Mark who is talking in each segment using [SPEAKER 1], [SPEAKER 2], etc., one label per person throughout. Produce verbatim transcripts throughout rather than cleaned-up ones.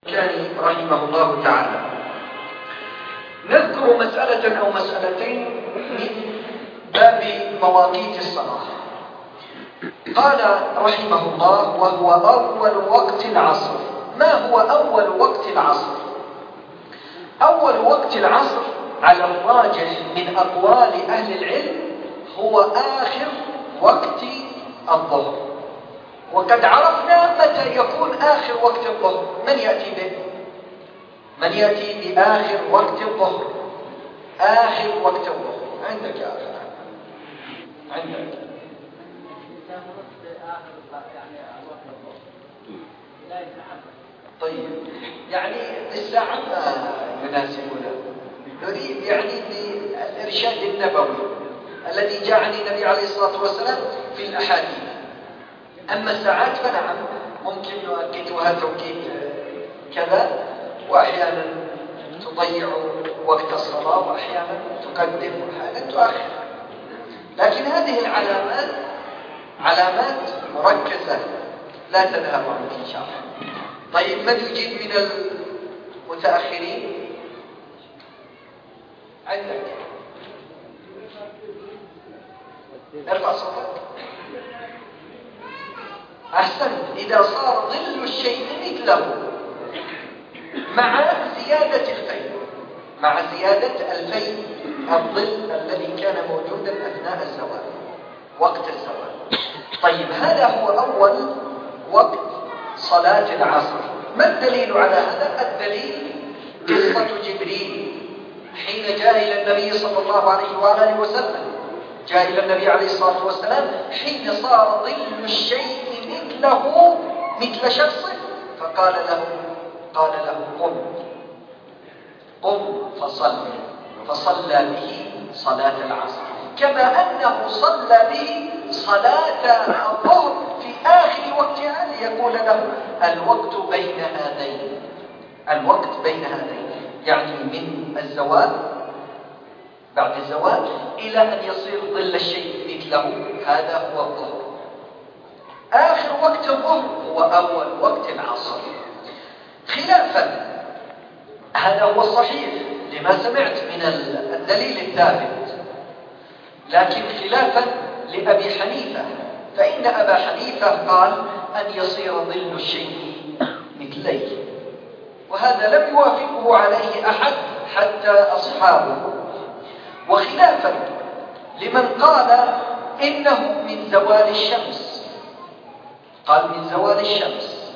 [SPEAKER 1] الشافعي رحمه الله تعالى. نذكر مسألة أو مسألتين من باب مواقيت الصلاة. قال رحمه الله: وهو أول وقت العصر. ما هو أول وقت العصر؟ أول وقت العصر على الراجح من أقوال أهل العلم هو آخر وقت الظهر. وقد عرفنا متى يكون آخر وقت الظهر. من يأتي به؟ من يأتي بآخر وقت الظهر؟ آخر وقت الظهر عندك يا أخي، عندك طيب، يعني الساعة ما يناسبنا، نريد يعني بالإرشاد النبوي الذي جاء عن النبي عليه الصلاة والسلام في الأحاديث. أما الساعات فنعم ممكن نؤكدها توكيد كذا، وأحيانا تضيع وقت الصلاة وأحيانا تقدم وأحيانا تؤخر، لكن هذه العلامات علامات مركزة لا تذهب عنك إن شاء الله. طيب، من يجيب من المتأخرين؟ عندك ارفع صوتك. أحسنت. إذا صار ظل الشيء مثله مع زيادة الفيء، مع زيادة الفيء الظل الذي كان موجودا أثناء الزوال، وقت الزوال. طيب، هذا هو أول وقت صلاة العصر. ما الدليل على هذا؟ الدليل قصة جبريل حين جاء إلى النبي صلى الله عليه وآله وسلم. جاء إلى النبي عليه الصلاة والسلام حين صار ظل الشيء مثله مثل شخصه، فقال له قال له قم قم فصلي، فصلى به صلاة العصر، كما أنه صلى به صلاة الظهر في آخر وقتها ليقول له الوقت بين هذين، الوقت بين هذين، يعني من الزوال، بعد الزوال إلى أن يصير ظل الشيء مثله، هذا هو الظهر. آخر وقت الظهر هو أول وقت العصر. خلافا، هذا هو الصحيح لما سمعت من الدليل الثابت، لكن خلافا لأبي حنيفة، فإن أبا حنيفة قال أن يصير ظل الشيء مثليه، وهذا لم يوافقه عليه أحد حتى أصحابه. وخلافا لمن قال إنه من زوال الشمس، قال من زوال الشمس.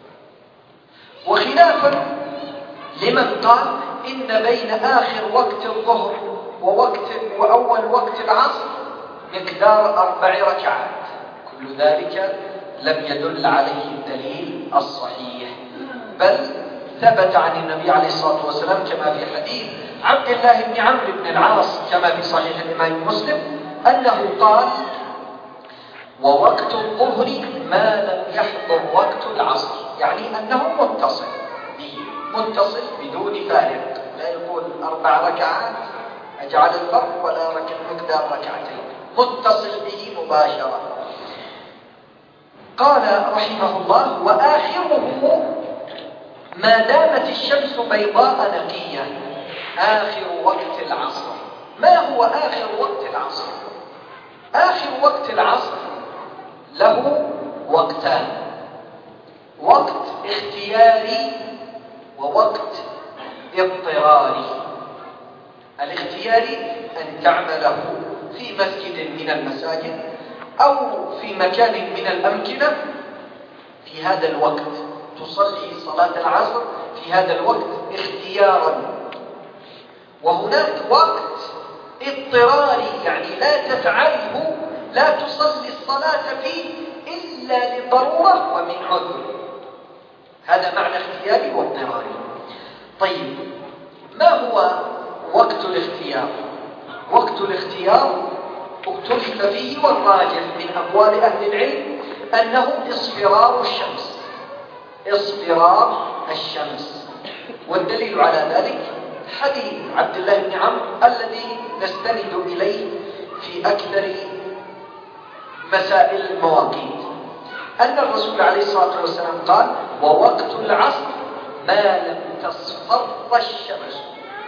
[SPEAKER 1] وخلافا لمن قال إن بين آخر وقت الظهر ووقت وأول وقت العصر مقدار أربع ركعات. كل ذلك لم يدل عليه الدليل الصحيح، بل ثبت عن النبي عليه الصلاة والسلام كما في حديث عبد الله بن عمرو بن العاص كما في صحيح الإمام مسلم أنه قال: ووقت الظهر ما لم يحضر وقت العصر، يعني أنه متصل به، متصل بدون فارق، لا يقول أربع ركعات أجعل الفرق ولا ركع مقدار ركعتين، متصل به مباشرة. قال رحمه الله: وآخره ما دامت الشمس بيضاء نقية، آخر وقت العصر. ما هو آخر وقت العصر؟ آخر وقت العصر له وقتان: وقت اختياري ووقت اضطراري. الاختياري أن تعمله في مسجد من المساجد أو في مكان من الأمكنة في هذا الوقت، تصلي صلاة العصر في هذا الوقت اختيارا. وهناك وقت اضطراري، يعني لا تفعله، لا تصلي الصلاة فيه إلا لضرورة ومن عذر. هذا معنى اختياري واضطراري. طيب، ما هو وقت الاختيار؟ وقت الاختيار اختلف فيه، والراجح من أقوال أهل العلم أنه اصفرار الشمس، اصفرار الشمس. والدليل على ذلك حديث عبد الله بن عمرو الذي نستند إليه في أكثر مسائل المواقيت، أن الرسول عليه الصلاة والسلام قال: ووقت العصر ما لم تصفر الشمس،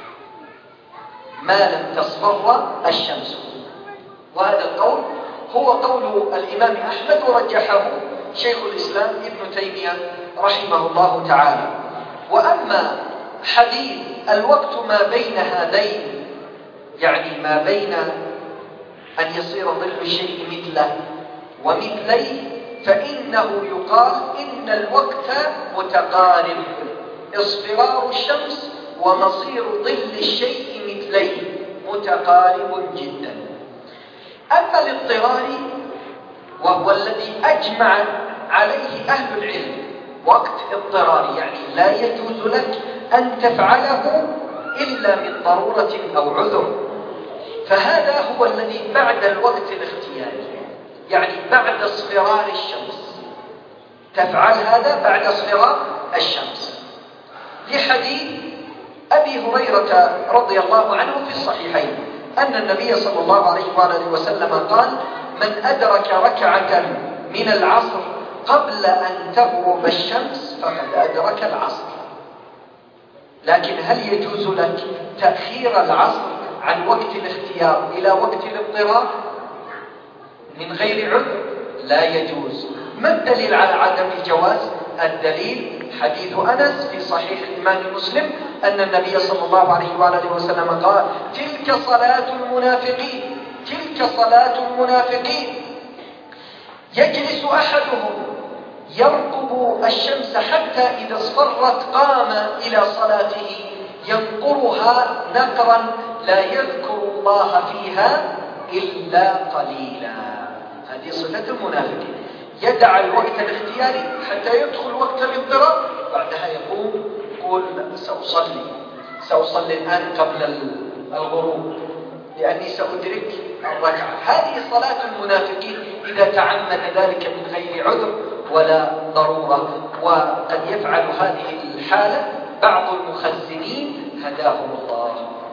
[SPEAKER 1] ما لم تصفر الشمس. وهذا القول هو قول الإمام أحمد ورجحه شيخ الإسلام ابن تيمية رحمه الله تعالى. وأما حديث الوقت ما بين هذين، يعني ما بين أن يصير ظل الشيء مثله ومثليه، فإنه يقال إن الوقت متقارب، اصفرار الشمس ومصير ظل الشيء مثليه متقارب جدا. أما الاضطرار وهو الذي أجمع عليه أهل العلم، وقت اضطراري يعني لا يجوز لك أن تفعله إلا من ضرورة أو عذر، فهذا هو الذي بعد الوقت الاختياري، يعني بعد اصفرار الشمس تفعل هذا بعد اصفرار الشمس، لحديث أبي هريرة رضي الله عنه في الصحيحين أن النبي صلى الله عليه وآله وسلم قال: من أدرك ركعة من العصر قبل أن تغرب الشمس فقد أدرك العصر. لكن هل يجوز لك تأخير العصر عن وقت الاختيار إلى وقت الاضطرار من غير عذر؟ لا يجوز. ما الدليل على عدم الجواز؟ الدليل حديث أنس في صحيح الإمام مسلم أن النبي صلى الله عليه وآله وسلم قال: تلك صلاة المنافقين، تلك صلاة المنافقين، يجلس أحدهم يرقب الشمس حتى إذا اصفرت قام إلى صلاته ينقرها نقرا لا يذكر الله فيها إلا قليلا. هذه صفة المنافقين، يدع الوقت الاختياري حتى يدخل وقت الاضطرار، بعدها يقوم يقول: سأصلي سأصلي الآن قبل الغروب لأني سأدرك الركعة. هذه صلاة المنافقين إذا تعمد ذلك من غير عذر ولا ضرورة. وقد يفعل هذه الحالة بعض المخزنين هداهم الله.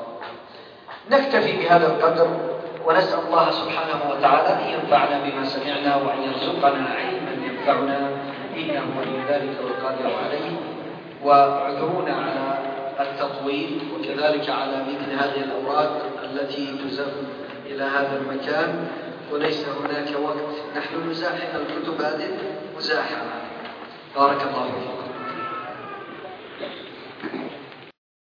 [SPEAKER 1] نكتفي بهذا القدر، ونسأل الله سبحانه وتعالى أن ينفعنا بما سمعنا وأن يرزقنا علما ينفعنا، إنه ولي ذلك والقادر عليه. واعذرونا على التطويل، وكذلك على مثل هذه الأوراق التي تزف إلى هذا المكان، وليس هناك وقت، نحن نزاحم الكتب هذه مزاحمة. بارك الله فيكم.